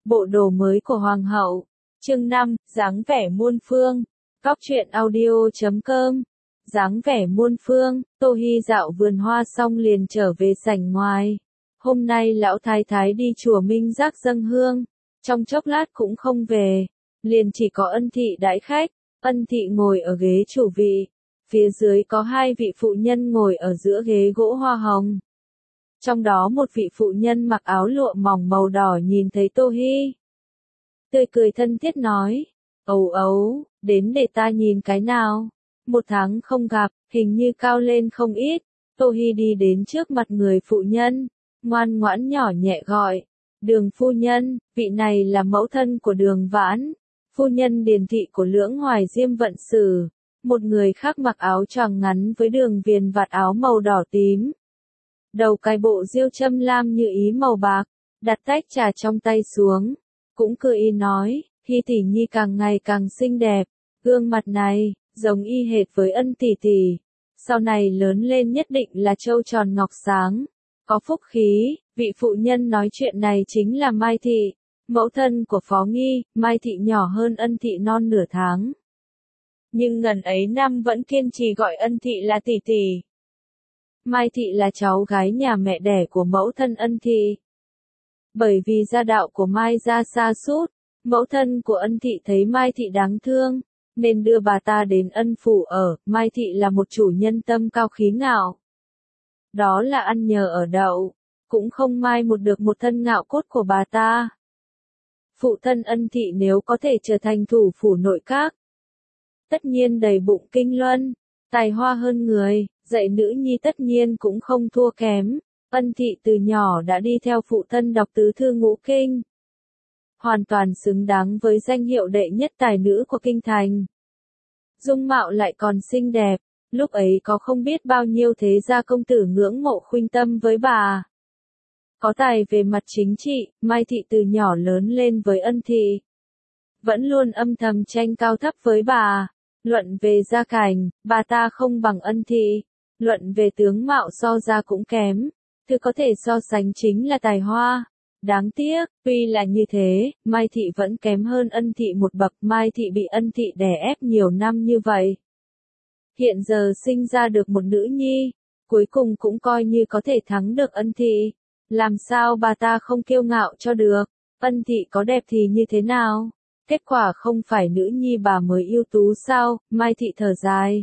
bộ đồ mới của Hoàng hậu. Chương 5, dáng vẻ muôn phương. Cóc truyện audio.com. Dáng vẻ muôn phương, Tô Hi dạo vườn hoa xong liền trở về sảnh ngoài. Hôm nay lão thái thái đi chùa Minh Giác dâng hương, trong chốc lát cũng không về, liền chỉ có Ân thị đãi khách. Ân thị ngồi ở ghế chủ vị, phía dưới có hai vị phụ nhân ngồi ở giữa ghế gỗ hoa hồng. Trong đó một vị phụ nhân mặc áo lụa mỏng màu đỏ nhìn thấy Tô Hi, tươi cười thân thiết nói, ấu ấu, đến để ta nhìn cái nào. 1 tháng không gặp, hình như cao lên không ít. Tô Hi đi đến trước mặt người phụ nhân, ngoan ngoãn nhỏ nhẹ gọi, Đường phu nhân, vị này là mẫu thân của Đường Vãn, phu nhân Điền thị của Lưỡng Hoài Diêm Vận Sử. Một người khác mặc áo choàng ngắn với đường viền vạt áo màu đỏ tím, đầu cài bộ diêu châm lam như ý màu bạc, đặt tách trà trong tay xuống, cũng cười y nói, Hi tỷ nhi càng ngày càng xinh đẹp, gương mặt này giống y hệt với Ân tỷ tỷ, sau này lớn lên nhất định là trâu tròn ngọc sáng, có phúc khí. Vị phụ nhân nói chuyện này chính là Mai thị, mẫu thân của Phó Nghi. Mai thị nhỏ hơn Ân thị non nửa tháng, nhưng ngần ấy năm vẫn kiên trì gọi Ân thị là tỷ tỷ. Mai thị là cháu gái nhà mẹ đẻ của mẫu thân Ân thị. Bởi vì gia đạo của Mai gia sa sút, mẫu thân của Ân thị thấy Mai thị đáng thương, nên đưa bà ta đến Ân phủ ở. Mai thị là một chủ nhân tâm cao khí ngạo, đó là ăn nhờ ở đậu, cũng không mai một được một thân ngạo cốt của bà ta. Phụ thân Ân thị nếu có thể trở thành thủ phủ nội các, tất nhiên đầy bụng kinh luân, tài hoa hơn người, dạy nữ nhi tất nhiên cũng không thua kém. Ân thị từ nhỏ đã đi theo phụ thân đọc tứ thư ngũ kinh, hoàn toàn xứng đáng với danh hiệu đệ nhất tài nữ của kinh thành. Dung mạo lại còn xinh đẹp, lúc ấy có không biết bao nhiêu thế gia công tử ngưỡng mộ khuynh tâm với bà. Có tài về mặt chính trị, Mai thị từ nhỏ lớn lên với Ân thị, vẫn luôn âm thầm tranh cao thấp với bà. Luận về gia cảnh, bà ta không bằng Ân thị, luận về tướng mạo so ra cũng kém, thứ có thể so sánh chính là tài hoa. Đáng tiếc, tuy là như thế, Mai thị vẫn kém hơn Ân thị một bậc. Mai thị bị Ân thị đè ép nhiều năm như vậy, hiện giờ sinh ra được một nữ nhi, cuối cùng cũng coi như có thể thắng được Ân thị. Làm sao bà ta không kiêu ngạo cho được? Ân thị có đẹp thì như thế nào? Kết quả không phải nữ nhi bà mới ưu tú sao? Mai thị thở dài.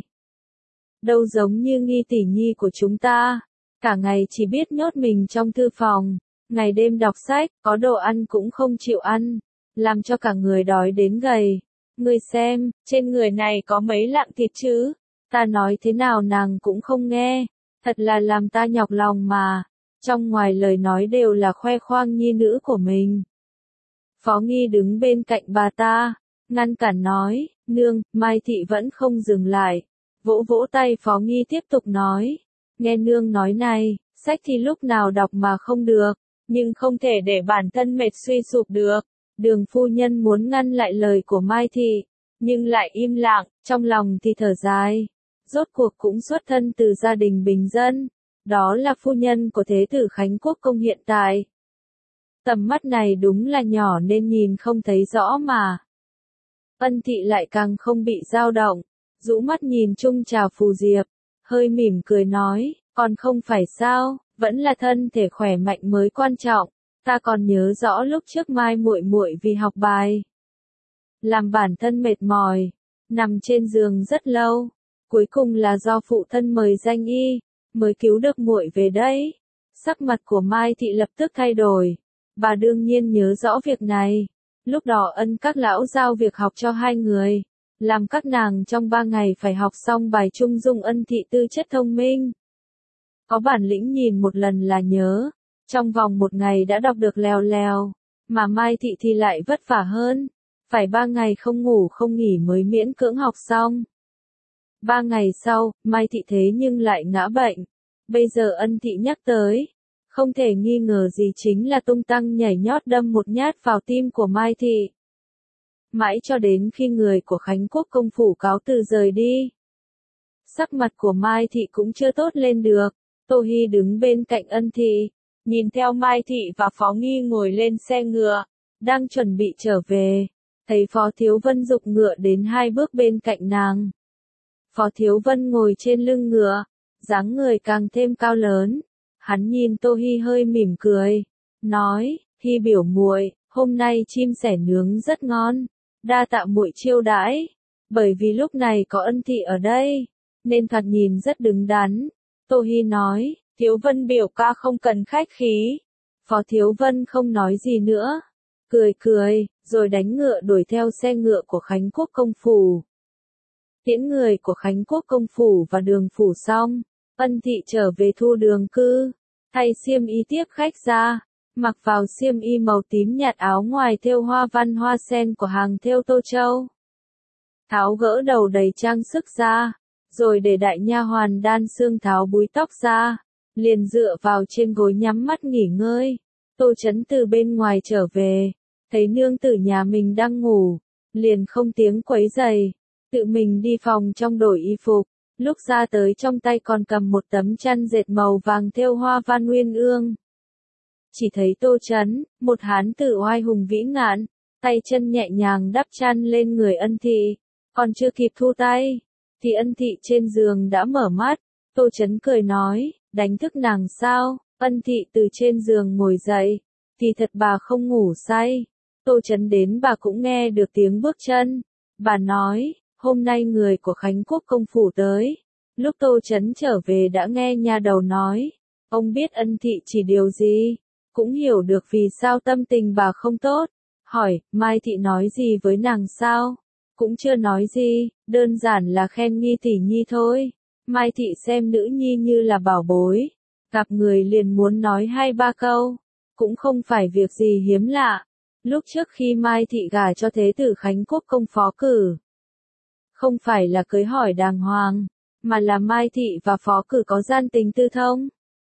Đâu giống như Nghi tỷ nhi của chúng ta, cả ngày chỉ biết nhốt mình trong thư phòng, ngày đêm đọc sách, có đồ ăn cũng không chịu ăn, làm cho cả người đói đến gầy. Ngươi xem, trên người này có mấy lạng thịt chứ? Ta nói thế nào nàng cũng không nghe, thật là làm ta nhọc lòng mà. Trong ngoài lời nói đều là khoe khoang nhi nữ của mình. Phó Nghi đứng bên cạnh bà ta, ngăn cản nói, nương. Mai thị vẫn không dừng lại, vỗ vỗ tay Phó Nghi tiếp tục nói, nghe nương nói này, sách thì lúc nào đọc mà không được, nhưng không thể để bản thân mệt suy sụp được. Đường phu nhân muốn ngăn lại lời của Mai thị, nhưng lại im lặng, trong lòng thì thở dài. Rốt cuộc cũng xuất thân từ gia đình bình dân, đó là phu nhân của Thế tử Khánh Quốc công hiện tại. Tầm mắt này đúng là nhỏ nên nhìn không thấy rõ mà. Ân thị lại càng không bị dao động, rũ mắt nhìn Trung Trà Phù Diệp, hơi mỉm cười nói, còn không phải sao, vẫn là thân thể khỏe mạnh mới quan trọng. Ta còn nhớ rõ lúc trước Mai muội muội vì học bài, làm bản thân mệt mỏi, nằm trên giường rất lâu, cuối cùng là do phụ thân mời danh y, mới cứu được muội về đấy. Sắc mặt của Mai thị lập tức thay đổi, bà đương nhiên nhớ rõ việc này. Lúc đó Ân các lão giao việc học cho hai người, làm các nàng trong 3 ngày phải học xong bài Trung Dung. Ân thị tư chất thông minh, có bản lĩnh nhìn một lần là nhớ, trong vòng 1 ngày đã đọc được lèo lèo, mà Mai thị thì lại vất vả hơn, phải 3 ngày không ngủ không nghỉ mới miễn cưỡng học xong. 3 ngày sau, Mai thị thế nhưng lại ngã bệnh. Bây giờ Ân thị nhắc tới, không thể nghi ngờ gì chính là tung tăng nhảy nhót đâm một nhát vào tim của Mai thị. Mãi cho đến khi người của Khánh Quốc công phủ cáo từ rời đi, sắc mặt của Mai thị cũng chưa tốt lên được. Tô Hi đứng bên cạnh Ân thị, nhìn theo Mai thị và Phó Nghi ngồi lên xe ngựa, đang chuẩn bị trở về, thấy Phó Thiếu Vân giục ngựa đến 2 bước bên cạnh nàng. Phó Thiếu Vân ngồi trên lưng ngựa, dáng người càng thêm cao lớn. Hắn nhìn Tô Hi hơi mỉm cười, nói, Hi biểu muội, hôm nay chim sẻ nướng rất ngon, đa tạ muội chiêu đãi. Bởi vì lúc này có Ân Thị ở đây, nên thoạt nhìn rất đứng đắn. Tô Hi nói, Thiếu Vân biểu ca không cần khách khí. Phó Thiếu Vân không nói gì nữa, cười cười, rồi đánh ngựa đuổi theo xe ngựa của Khánh Quốc công phủ. Tiễn người của Khánh Quốc công phủ và Đường phủ xong, Ân Thị trở về Thu Đường cư, thay xiêm y tiếp khách ra, mặc vào xiêm y màu tím nhạt, áo ngoài thêu hoa văn hoa sen của hàng thêu Tô Châu. Tháo gỡ đầu đầy trang sức ra, rồi để đại nha hoàn Đan Sương tháo búi tóc ra, liền dựa vào trên gối nhắm mắt nghỉ ngơi. Tô Chấn từ bên ngoài trở về, thấy nương tử nhà mình đang ngủ, liền không tiếng quấy rầy, tự mình đi phòng trong đổi y phục, lúc ra tới trong tay còn cầm một tấm chăn dệt màu vàng thêu hoa văn uyên ương. Chỉ thấy Tô Chấn, một hán tử oai hùng vĩ ngạn, tay chân nhẹ nhàng đắp chăn lên người Ân Thị, còn chưa kịp thu tay, thì Ân Thị trên giường đã mở mắt. Tô Chấn cười nói, đánh thức nàng sao? Ân Thị từ trên giường ngồi dậy, thì thật bà không ngủ say. Tô Chấn đến bà cũng nghe được tiếng bước chân. Bà nói, hôm nay người của Khánh Quốc công phủ tới. Lúc Tô Chấn trở về đã nghe nha đầu nói, ông biết Ân Thị chỉ điều gì, cũng hiểu được vì sao tâm tình bà không tốt. Hỏi, Mai Thị nói gì với nàng sao? Cũng chưa nói gì, đơn giản là khen Nhi tỷ nhi thôi. Mai Thị xem nữ nhi như là bảo bối, gặp người liền muốn nói 2-3 câu, cũng không phải việc gì hiếm lạ. Lúc trước khi Mai Thị gả cho Thế tử Khánh Quốc công Phó Cử, không phải là cưới hỏi đàng hoàng, mà là Mai Thị và Phó Cử có gian tình tư thông,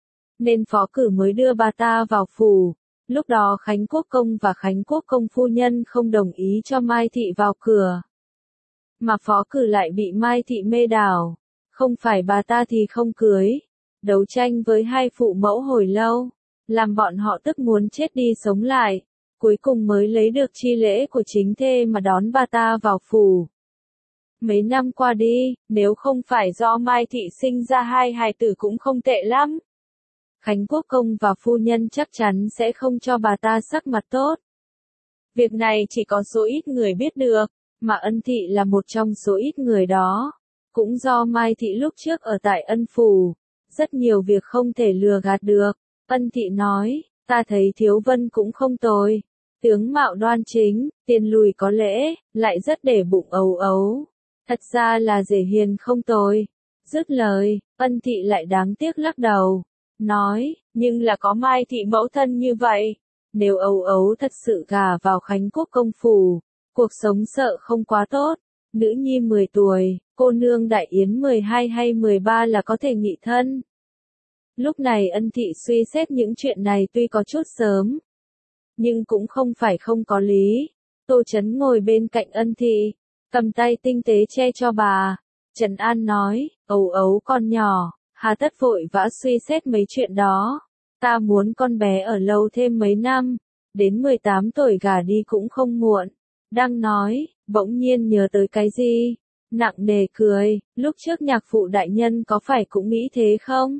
nên Phó Cử mới đưa bà ta vào phủ. Lúc đó Khánh Quốc công và Khánh Quốc công phu nhân không đồng ý cho Mai Thị vào cửa, mà Phó Cử lại bị Mai Thị mê đảo, không phải bà ta thì không cưới. Đấu tranh với hai phụ mẫu hồi lâu, làm bọn họ tức muốn chết đi sống lại, cuối cùng mới lấy được chi lễ của chính thê mà đón bà ta vào phủ. Mấy năm qua đi, nếu không phải do Mai Thị sinh ra 2 hài tử cũng không tệ lắm, Khánh Quốc công và phu nhân chắc chắn sẽ không cho bà ta sắc mặt tốt. Việc này chỉ có số ít người biết được, mà Ân Thị là một trong số ít người đó. Cũng do Mai Thị lúc trước ở tại Ân phủ, rất nhiều việc không thể lừa gạt được. Ân Thị nói, ta thấy Thiếu Vân cũng không tồi, tướng mạo đoan chính, tiền lùi có lễ, lại rất để bụng ấu ấu. Thật ra là dễ hiền không tồi. Dứt lời, Ân Thị lại đáng tiếc lắc đầu, nói, nhưng là có Mai Thị mẫu thân như vậy, nếu ấu ấu thật sự gả vào Khánh Quốc công phủ, cuộc sống sợ không quá tốt. Nữ nhi 10 tuổi, cô nương Đại Yến 12 hay 13 là có thể nghị thân. Lúc này Ân Thị suy xét những chuyện này tuy có chút sớm, nhưng cũng không phải không có lý. Tô Chấn ngồi bên cạnh Ân Thị, cầm tay tinh tế che cho bà. Trần An nói, ấu ấu con nhỏ, hà tất vội vã suy xét mấy chuyện đó. Ta muốn con bé ở lâu thêm mấy năm, đến 18 tuổi gả đi cũng không muộn. Đang nói, bỗng nhiên nhớ tới cái gì, nặng nề cười, lúc trước nhạc phụ đại nhân có phải cũng nghĩ thế không?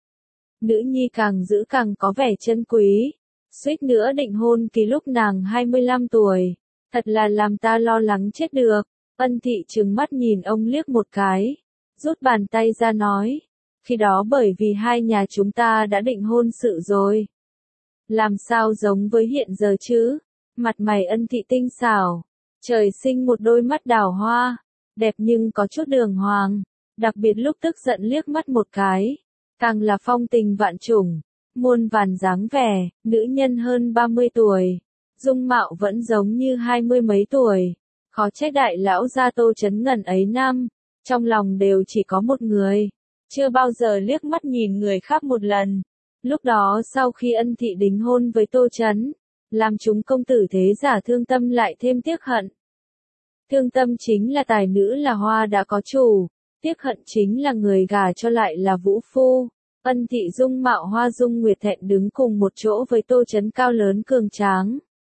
Nữ nhi càng giữ càng có vẻ chân quý, suýt nữa định hôn kỳ lúc nàng 25 tuổi, thật là làm ta lo lắng chết được. Ân Thị trừng mắt nhìn ông liếc một cái, rút bàn tay ra nói, khi đó bởi vì hai nhà chúng ta đã định hôn sự rồi. Làm sao giống với hiện giờ chứ? Mặt mày Ân Thị tinh xảo, trời sinh một đôi mắt đào hoa, đẹp nhưng có chút đường hoàng, đặc biệt lúc tức giận liếc mắt một cái, càng là phong tình vạn trùng, muôn vàn dáng vẻ. Nữ nhân hơn 30 tuổi, dung mạo vẫn giống như 20 mấy tuổi, khó trách đại lão gia Tô Chấn ngần ấy năm, trong lòng đều chỉ có một người, chưa bao giờ liếc mắt nhìn người khác một lần. Lúc đó sau khi Ân Thị đính hôn với Tô Chấn, làm chúng công tử thế giả thương tâm lại thêm tiếc hận. Thương tâm chính là tài nữ là hoa đã có chủ, tiếc hận chính là người gả cho lại là vũ phu. Ân Thị dung mạo hoa dung nguyệt thẹn đứng cùng một chỗ với Tô Chấn cao lớn cường tráng,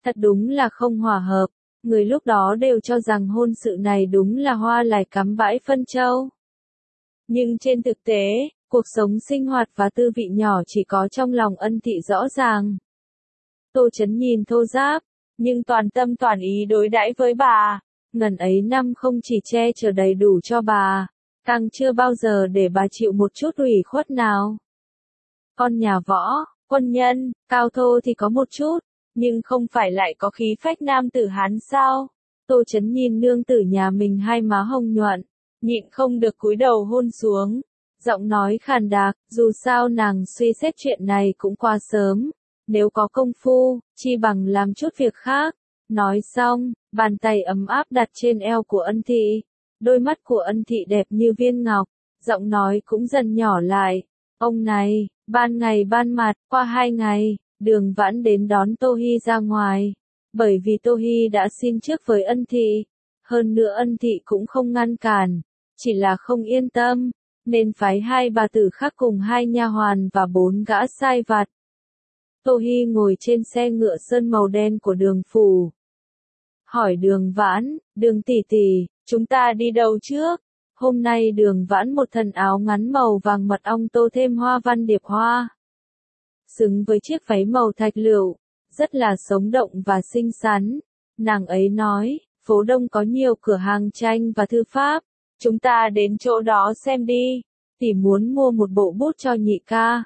Thật đúng là không hòa hợp, người lúc đó đều cho rằng hôn sự này đúng là hoa lại cắm bãi phân châu. Nhưng trên thực tế, cuộc sống sinh hoạt và tư vị nhỏ chỉ có trong lòng Ân Thị rõ ràng. Tô Chấn nhìn thô ráp, nhưng toàn tâm toàn ý đối đãi với bà, ngần ấy năm không chỉ che chở đầy đủ cho bà, càng chưa bao giờ để bà chịu một chút ủy khuất nào. Con nhà võ, quân nhân, cao thô thì có một chút, nhưng không phải lại có khí phách nam tử Hán sao? Tô Chấn nhìn nương tử nhà mình hai má hồng nhuận, nhịn không được cúi đầu hôn xuống, giọng nói khàn đặc, dù sao nàng suy xét chuyện này cũng quá sớm, nếu có công phu, chi bằng làm chút việc khác. Nói xong, bàn tay ấm áp đặt trên eo của Ân Thị, đôi mắt của Ân Thị đẹp như viên ngọc, giọng nói cũng dần nhỏ lại, ông này, ban ngày ban mặt, qua 2 ngày, Đường Vãn đến đón Tô Hi ra ngoài, bởi vì Tô Hi đã xin trước với Ân Thị, hơn nữa Ân Thị cũng không ngăn cản, chỉ là không yên tâm, nên phái 2 bà tử khác cùng 2 nha hoàn và 4 gã sai vặt. Tô Hi ngồi trên xe ngựa sơn màu đen của Đường phủ, hỏi Đường Vãn, Đường tỷ tỷ, chúng ta đi đâu trước? Hôm nay Đường Vãn một thân áo ngắn màu vàng mật ong tô thêm hoa văn điệp hoa, xứng với chiếc váy màu thạch lựu, rất là sống động và xinh xắn. Nàng ấy nói, phố Đông có nhiều cửa hàng tranh và thư pháp, chúng ta đến chỗ đó xem đi, tỷ muốn mua một bộ bút cho nhị ca.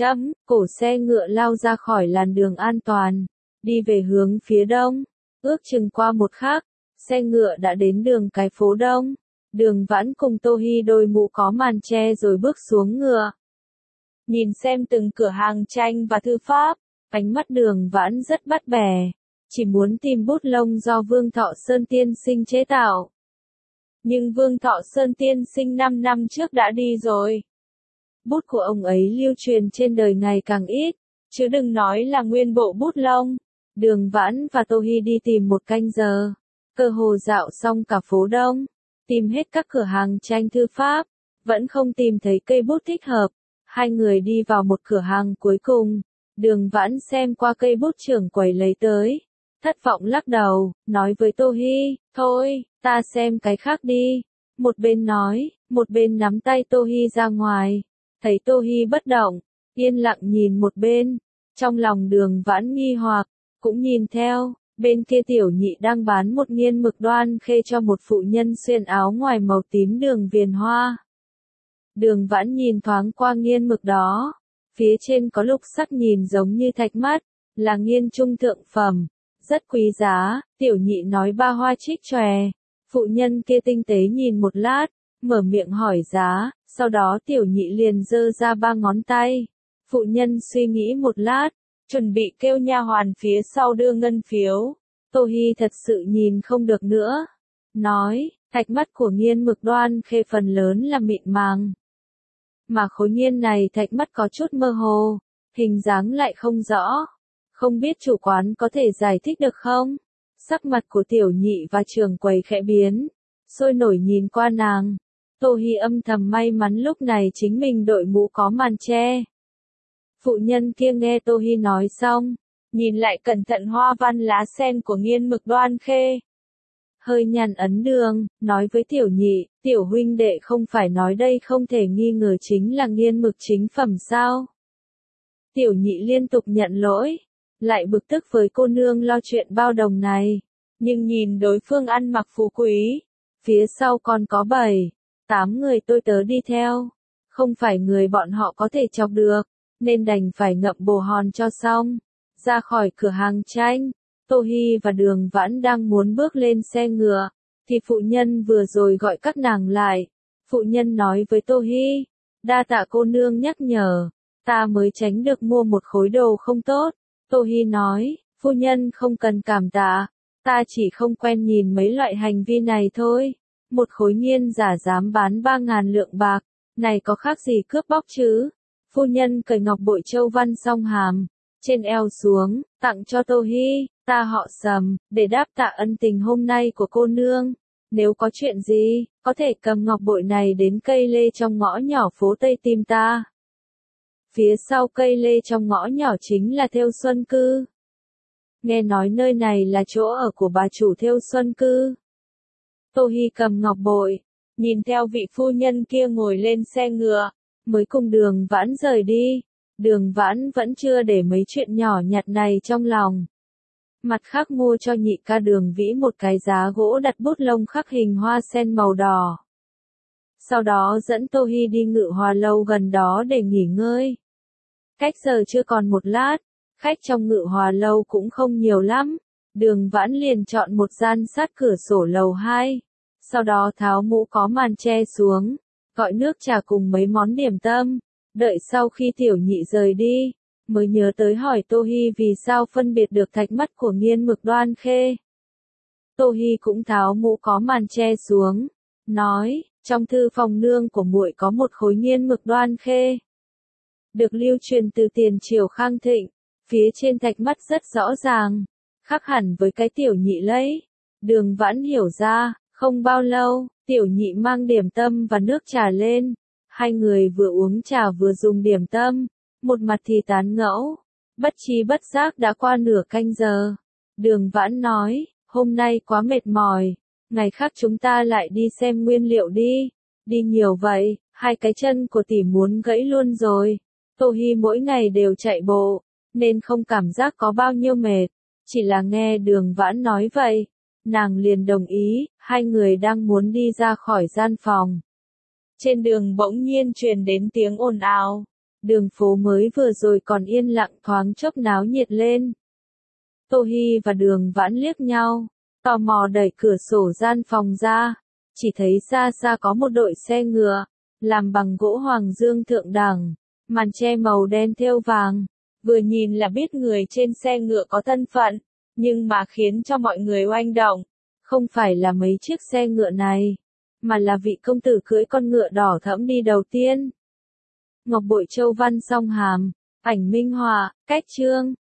Cổ xe ngựa lao ra khỏi làn đường an toàn, đi về hướng phía đông, ước chừng qua một khắc, xe ngựa đã đến đường cái phố Đông. Đường Vãn cùng Tô Hi đôi mũ có màn che rồi bước xuống ngựa. Nhìn xem từng cửa hàng tranh và thư pháp, ánh mắt Đường Vãn rất bắt bẻ, chỉ muốn tìm bút lông do Vương Thọ Sơn tiên sinh chế tạo. Nhưng Vương Thọ Sơn tiên sinh 5 năm trước đã đi rồi. Bút của ông ấy lưu truyền trên đời ngày càng ít, chứ đừng nói là nguyên bộ bút lông. Đường Vãn và Tô Hi đi tìm một canh giờ, cơ hồ dạo xong cả phố Đông, tìm hết các cửa hàng tranh thư pháp, vẫn không tìm thấy cây bút thích hợp. Hai người đi vào một cửa hàng cuối cùng, Đường Vãn xem qua cây bút trưởng quầy lấy tới, thất vọng lắc đầu, nói với Tô Hi, thôi, ta xem cái khác đi. Một bên nói, một bên nắm tay Tô Hi ra ngoài, thấy Tô Hi bất động, yên lặng nhìn một bên, trong lòng Đường Vãn nghi hoặc, cũng nhìn theo. Bên kia tiểu nhị đang bán một nghiên mực đoan khê cho một phụ nhân xuyên áo ngoài màu tím đường viền hoa. Đường Vãn nhìn thoáng qua nghiên mực đó, phía trên có lục sắc nhìn giống như thạch mắt, là nghiên trung thượng phẩm, rất quý giá. Tiểu nhị nói 3 hoa trích chòe, phụ nhân kia tinh tế nhìn một lát, mở miệng hỏi giá, sau đó tiểu nhị liền giơ ra 3 ngón tay. Phụ nhân suy nghĩ một lát, chuẩn bị kêu nha hoàn phía sau đưa ngân phiếu. Tô Hi thật sự nhìn không được nữa, nói, thạch mắt của nghiên mực đoan khê phần lớn là mịn màng, mà khối nghiên này thạch mắt có chút mơ hồ, hình dáng lại không rõ, không biết chủ quán có thể giải thích được không? Sắc mặt của tiểu nhị và trưởng quầy khẽ biến, sôi nổi nhìn qua nàng. Tô Hi âm thầm may mắn lúc này chính mình đội mũ có màn che. Phụ nhân kia nghe Tô Hi nói xong, nhìn lại cẩn thận hoa văn lá sen của nghiên mực đoan khê, hơi nhăn ấn đường, nói với tiểu nhị, tiểu huynh đệ không phải nói đây không thể nghi ngờ chính là nghiên mực chính phẩm sao? Tiểu nhị liên tục nhận lỗi, lại bực tức với cô nương lo chuyện bao đồng này, nhưng nhìn đối phương ăn mặc phú quý, phía sau còn có 7, 8 người tôi tớ đi theo, không phải người bọn họ có thể chọc được, nên đành phải ngậm bồ hòn cho xong. Ra khỏi cửa hàng tranh, Tô Hi và Đường Vãn đang muốn bước lên xe ngựa, thì phụ nhân vừa rồi gọi các nàng lại. Phụ nhân nói với Tô Hi, đa tạ cô nương nhắc nhở, ta mới tránh được mua một khối đồ không tốt. Tô Hi nói, phu nhân không cần cảm tạ, ta chỉ không quen nhìn mấy loại hành vi này thôi. Một khối nghiên giả dám bán 3.000 lượng bạc, này có khác gì cướp bóc chứ? Phu nhân cởi ngọc bội châu văn song hàm, trên eo xuống, tặng cho Tô Hi, ta họ Sầm, để đáp tạ ân tình hôm nay của cô nương. Nếu có chuyện gì, có thể cầm ngọc bội này đến cây lê trong ngõ nhỏ phố Tây tìm ta. Phía sau cây lê trong ngõ nhỏ chính là Thêu Xuân Cư. nghe nói nơi này là chỗ ở của bà chủ Thêu Xuân Cư. Tô Hi cầm ngọc bội, nhìn theo vị phu nhân kia ngồi lên xe ngựa, mới cùng Đường Vãn rời đi. Đường Vãn vẫn chưa để mấy chuyện nhỏ nhặt này trong lòng. Mặt khác mua cho nhị ca Đường Vĩ một cái giá gỗ đặt bút lông khắc hình hoa sen màu đỏ. Sau đó dẫn Tô Hi đi Ngự Hòa lâu gần đó để nghỉ ngơi. Cách giờ chưa còn một lát, khách trong Ngự Hòa lâu cũng không nhiều lắm. Đường Vãn liền chọn một gian sát cửa sổ lầu 2. Sau đó tháo mũ có màn che xuống, gọi nước trà cùng mấy món điểm tâm. Đợi sau khi tiểu nhị rời đi, mới nhớ tới hỏi Tô Hi vì sao phân biệt được thạch mắt của Nghiên Mực Đoan Khê. Tô Hi cũng tháo mũ có màn che xuống, nói, trong thư phòng nương của muội có một khối Nghiên Mực Đoan Khê. Được lưu truyền từ tiền triều Khang Thịnh, phía trên thạch mắt rất rõ ràng, khác hẳn với cái tiểu nhị lấy. Đường Vãn hiểu ra, không bao lâu, tiểu nhị mang điểm tâm và nước trà lên. Hai người vừa uống trà vừa dùng điểm tâm, một mặt thì tán gẫu. Bất tri bất giác đã qua nửa canh giờ. Đường Vãn nói, hôm nay quá mệt mỏi, ngày khác chúng ta lại đi xem nguyên liệu đi. Đi nhiều vậy, hai cái chân của tỷ muốn gãy luôn rồi. Tô Hi mỗi ngày đều chạy bộ, nên không cảm giác có bao nhiêu mệt. Chỉ là nghe Đường Vãn nói vậy, nàng liền đồng ý. Hai người đang muốn đi ra khỏi gian phòng. Trên đường bỗng nhiên truyền đến tiếng ồn ào. Đường phố mới vừa rồi còn yên lặng thoáng chốc náo nhiệt lên. Tô Hi và Đường Vãn liếc nhau, tò mò đẩy cửa sổ gian phòng ra, chỉ thấy xa xa có một đội xe ngựa, làm bằng gỗ hoàng dương thượng đẳng, màn che màu đen thêu vàng, vừa nhìn là biết người trên xe ngựa có thân phận, nhưng mà khiến cho mọi người oanh động, không phải là mấy chiếc xe ngựa này, mà là vị công tử cưỡi con ngựa đỏ thẫm đi đầu tiên. Ngọc bội châu văn song hàm, ảnh minh họa, cách chương.